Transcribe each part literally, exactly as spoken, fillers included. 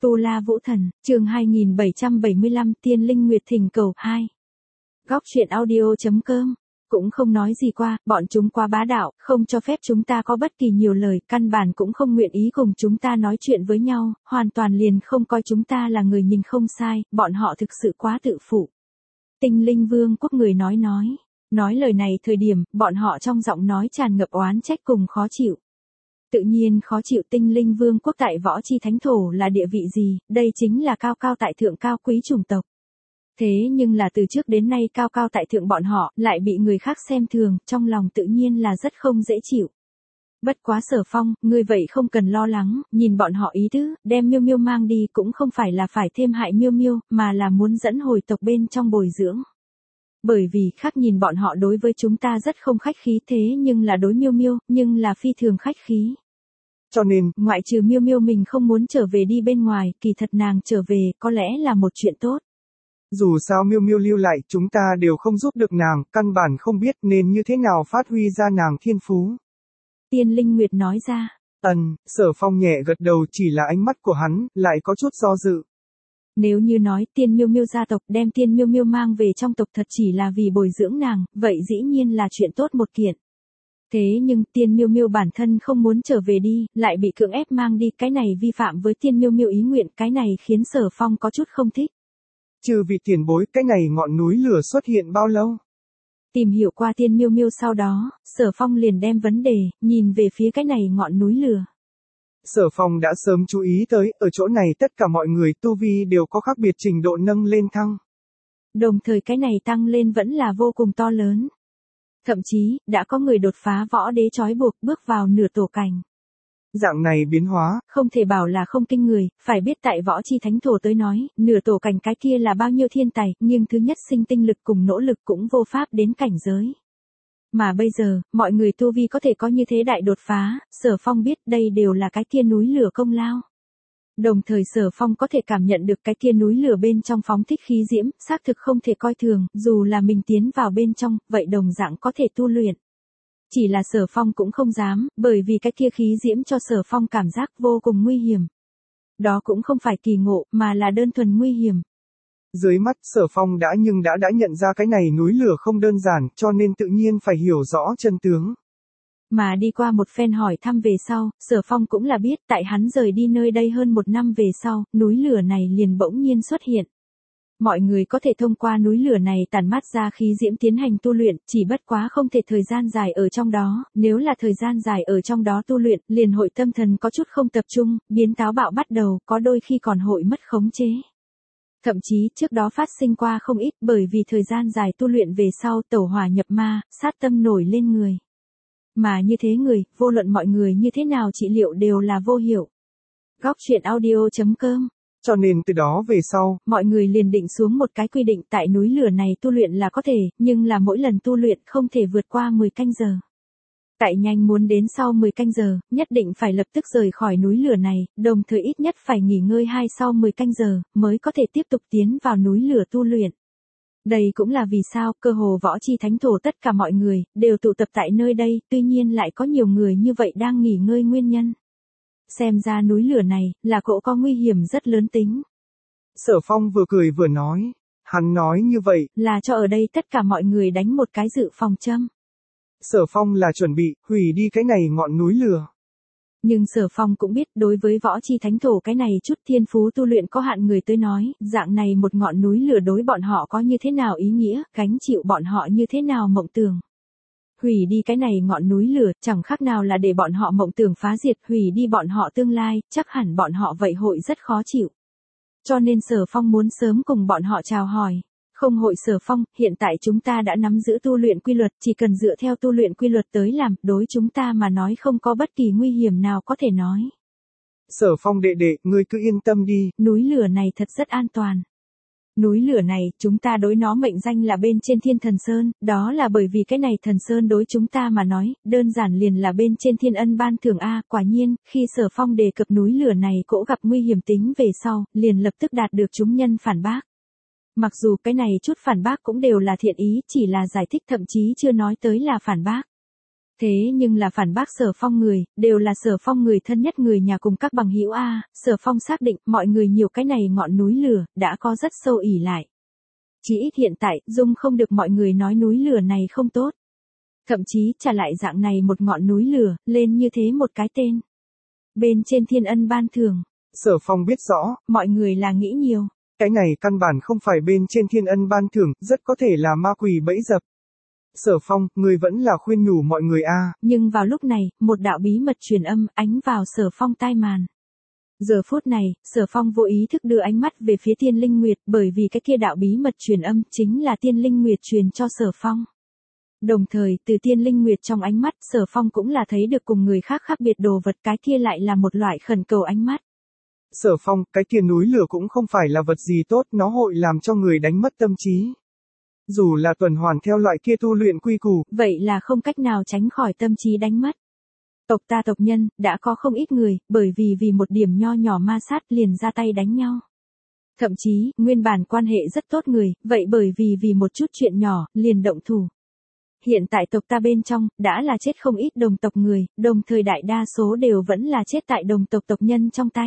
Tu La Vũ Thần, chương hai nghìn bảy trăm bảy mươi lăm Tiên Linh Nguyệt Thỉnh Cầu hai. Góc truyện audio.com. Cũng không nói gì qua, bọn chúng quá bá đạo, không cho phép chúng ta có bất kỳ nhiều lời, căn bản cũng không nguyện ý cùng chúng ta nói chuyện với nhau, hoàn toàn liền không coi chúng ta là người nhìn không sai, bọn họ thực sự quá tự phụ. Tinh Linh Vương quốc người nói nói. Nói lời này thời điểm, bọn họ trong giọng nói tràn ngập oán trách cùng khó chịu. Tự nhiên khó chịu Tinh Linh Vương quốc tại võ chi thánh thổ là địa vị gì, đây chính là cao cao tại thượng cao quý chủng tộc. Thế nhưng là từ trước đến nay cao cao tại thượng bọn họ lại bị người khác xem thường, trong lòng tự nhiên là rất không dễ chịu. Bất quá Sở Phong, ngươi vậy không cần lo lắng, nhìn bọn họ ý tứ, đem Miêu Miêu mang đi cũng không phải là phải thêm hại Miêu Miêu, mà là muốn dẫn hồi tộc bên trong bồi dưỡng. Bởi vì khác nhìn bọn họ đối với chúng ta rất không khách khí thế nhưng là đối Miêu Miêu, nhưng là phi thường khách khí. Cho nên, ngoại trừ Miêu Miêu mình không muốn trở về đi bên ngoài, kỳ thật nàng trở về có lẽ là một chuyện tốt. Dù sao Miêu Miêu lưu lại, chúng ta đều không giúp được nàng, căn bản không biết nên như thế nào phát huy ra nàng thiên phú. Tiên Linh Nguyệt nói ra. Ừm, Sở Phong nhẹ gật đầu, chỉ là ánh mắt của hắn lại có chút do dự. Nếu như nói Tiên Miêu Miêu gia tộc đem Tiên Miêu Miêu mang về trong tộc thật chỉ là vì bồi dưỡng nàng, vậy dĩ nhiên là chuyện tốt một kiện. Thế nhưng Tiên Miêu Miêu bản thân không muốn trở về đi, lại bị cưỡng ép mang đi, cái này vi phạm với Tiên Miêu Miêu ý nguyện, cái này khiến Sở Phong có chút không thích. Trừ vị tiền bối, cái này ngọn núi lửa xuất hiện bao lâu? Tìm hiểu qua Tiên Miêu Miêu sau đó, Sở Phong liền đem vấn đề, nhìn về phía cái này ngọn núi lửa. Sở Phong đã sớm chú ý tới, ở chỗ này tất cả mọi người tu vi đều có khác biệt trình độ nâng lên thăng. Đồng thời cái này tăng lên vẫn là vô cùng to lớn. Thậm chí, đã có người đột phá võ đế trói buộc bước vào nửa tổ cảnh. Dạng này biến hóa, không thể bảo là không kinh người, phải biết tại võ chi thánh thổ tới nói, nửa tổ cảnh cái kia là bao nhiêu thiên tài, nhưng thứ nhất sinh tinh lực cùng nỗ lực cũng vô pháp đến cảnh giới. Mà bây giờ, mọi người tu vi có thể có như thế đại đột phá, Sở Phong biết đây đều là cái kia núi lửa công lao. Đồng thời Sở Phong có thể cảm nhận được cái kia núi lửa bên trong phóng thích khí diễm, xác thực không thể coi thường, dù là mình tiến vào bên trong, vậy đồng dạng có thể tu luyện. Chỉ là Sở Phong cũng không dám, bởi vì cái kia khí diễm cho Sở Phong cảm giác vô cùng nguy hiểm. Đó cũng không phải kỳ ngộ, mà là đơn thuần nguy hiểm. Dưới mắt Sở Phong đã nhưng đã đã nhận ra cái này núi lửa không đơn giản, cho nên tự nhiên phải hiểu rõ chân tướng. Mà đi qua một phen hỏi thăm về sau, Sở Phong cũng là biết tại hắn rời đi nơi đây hơn một năm về sau, núi lửa này liền bỗng nhiên xuất hiện. Mọi người có thể thông qua núi lửa này tản mát ra khí diễm tiến hành tu luyện, chỉ bất quá không thể thời gian dài ở trong đó, nếu là thời gian dài ở trong đó tu luyện, liền hội tâm thần có chút không tập trung, biến táo bạo bắt đầu, có đôi khi còn hội mất khống chế. Thậm chí trước đó phát sinh qua không ít bởi vì thời gian dài tu luyện về sau tẩu hỏa nhập ma, sát tâm nổi lên người. Mà như thế người, vô luận mọi người như thế nào trị liệu đều là vô hiệu. Góc truyện audio.com. Cho nên từ đó về sau, mọi người liền định xuống một cái quy định tại núi lửa này tu luyện là có thể, nhưng là mỗi lần tu luyện không thể vượt qua mười canh giờ. Tại nhanh muốn đến sau mười canh giờ, nhất định phải lập tức rời khỏi núi lửa này, đồng thời ít nhất phải nghỉ ngơi hai sau mười canh giờ, mới có thể tiếp tục tiến vào núi lửa tu luyện. Đây cũng là vì sao cơ hồ võ chi thánh thổ tất cả mọi người, đều tụ tập tại nơi đây, tuy nhiên lại có nhiều người như vậy đang nghỉ ngơi nguyên nhân. Xem ra núi lửa này, là cỗ có nguy hiểm rất lớn tính. Sở Phong vừa cười vừa nói, hắn nói như vậy, là cho ở đây tất cả mọi người đánh một cái dự phòng châm. Sở Phong là chuẩn bị, hủy đi cái này ngọn núi lửa. Nhưng Sở Phong cũng biết đối với võ chi thánh thổ cái này chút thiên phú tu luyện có hạn người tới nói, dạng này một ngọn núi lửa đối bọn họ có như thế nào ý nghĩa, gánh chịu bọn họ như thế nào mộng tưởng. Hủy đi cái này ngọn núi lửa, chẳng khác nào là để bọn họ mộng tưởng phá diệt, hủy đi bọn họ tương lai, chắc hẳn bọn họ vậy hội rất khó chịu. Cho nên Sở Phong muốn sớm cùng bọn họ chào hỏi. Không hội Sở Phong, hiện tại chúng ta đã nắm giữ tu luyện quy luật, chỉ cần dựa theo tu luyện quy luật tới làm, đối chúng ta mà nói không có bất kỳ nguy hiểm nào có thể nói. Sở Phong đệ đệ, ngươi cứ yên tâm đi. Núi lửa này thật rất an toàn. Núi lửa này, chúng ta đối nó mệnh danh là bên trên Thiên Thần Sơn, đó là bởi vì cái này Thần Sơn đối chúng ta mà nói, đơn giản liền là bên trên thiên ân ban thưởng A. Quả nhiên, khi Sở Phong đề cập núi lửa này cỗ gặp nguy hiểm tính về sau, liền lập tức đạt được chúng nhân phản bác. Mặc dù cái này chút phản bác cũng đều là thiện ý, chỉ là giải thích thậm chí chưa nói tới là phản bác. Thế nhưng là phản bác Sở Phong người, đều là Sở Phong người thân nhất người nhà cùng các bằng hữu a, Sở Phong xác định mọi người nhiều cái này ngọn núi lửa, đã có rất sâu ỉ lại. Chỉ ít hiện tại, dung không được mọi người nói núi lửa này không tốt. Thậm chí trả lại dạng này một ngọn núi lửa, lên như thế một cái tên. Bên trên thiên ân ban thưởng. Sở Phong biết rõ, mọi người là nghĩ nhiều. Cái này căn bản không phải bên trên thiên ân ban thưởng, rất có thể là ma quỷ bẫy dập. Sở Phong, người vẫn là khuyên nhủ mọi người a. Nhưng vào lúc này, một đạo bí mật truyền âm ánh vào Sở Phong tai màn. Giờ phút này, Sở Phong vô ý thức đưa ánh mắt về phía Tiên Linh Nguyệt, bởi vì cái kia đạo bí mật truyền âm chính là Tiên Linh Nguyệt truyền cho Sở Phong. Đồng thời, từ Tiên Linh Nguyệt trong ánh mắt, Sở Phong cũng là thấy được cùng người khác khác biệt đồ vật, cái kia lại là một loại khẩn cầu ánh mắt. Sở Phong, cái kia núi lửa cũng không phải là vật gì tốt, nó hội làm cho người đánh mất tâm trí. Dù là tuần hoàn theo loại kia tu luyện quy củ, vậy là không cách nào tránh khỏi tâm trí đánh mất. Tộc ta tộc nhân, đã có không ít người, bởi vì vì một điểm nho nhỏ ma sát liền ra tay đánh nhau. Thậm chí, nguyên bản quan hệ rất tốt người, vậy bởi vì vì một chút chuyện nhỏ, liền động thủ. Hiện tại tộc ta bên trong, đã là chết không ít đồng tộc người, đồng thời đại đa số đều vẫn là chết tại đồng tộc tộc nhân trong tay.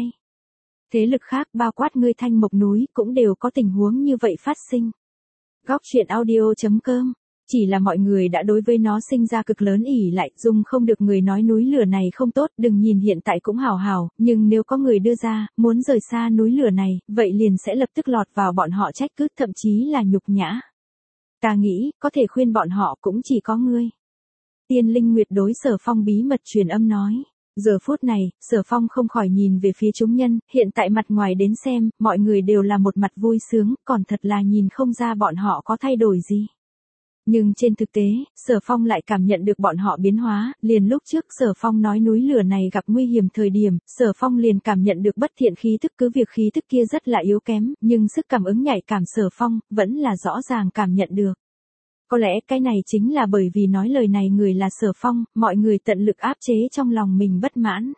Thế lực khác bao quát ngươi Thanh Mộc núi cũng đều có tình huống như vậy phát sinh. Góc truyện audio chấm com. Chỉ là mọi người đã đối với nó sinh ra cực lớn ỉ lại, dung không được người nói núi lửa này không tốt, đừng nhìn hiện tại cũng hào hào, nhưng nếu có người đưa ra, muốn rời xa núi lửa này, vậy liền sẽ lập tức lọt vào bọn họ trách cứ, thậm chí là nhục nhã. Ta nghĩ, có thể khuyên bọn họ cũng chỉ có ngươi. Tiên Linh Nguyệt đối Sở Phong bí mật truyền âm nói. Giờ phút này, Sở Phong không khỏi nhìn về phía chúng nhân, hiện tại mặt ngoài đến xem, mọi người đều là một mặt vui sướng, còn thật là nhìn không ra bọn họ có thay đổi gì. Nhưng trên thực tế, Sở Phong lại cảm nhận được bọn họ biến hóa, liền lúc trước Sở Phong nói núi lửa này gặp nguy hiểm thời điểm, Sở Phong liền cảm nhận được bất thiện khí tức, cứ việc khí tức kia rất là yếu kém, nhưng sức cảm ứng nhạy cảm Sở Phong, vẫn là rõ ràng cảm nhận được. Có lẽ cái này chính là bởi vì nói lời này người là Sở Phong, mọi người tận lực áp chế trong lòng mình bất mãn.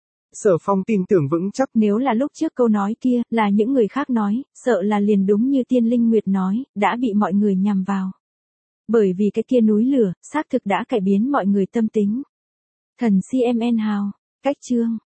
Sở Phong tin tưởng vững chắc. Nếu là lúc trước câu nói kia, là những người khác nói, sợ là liền đúng như Tiên Linh Nguyệt nói, đã bị mọi người nhằm vào. Bởi vì cái kia núi lửa, xác thực đã cải biến mọi người tâm tính. Thần xê em en Hào, cách chương.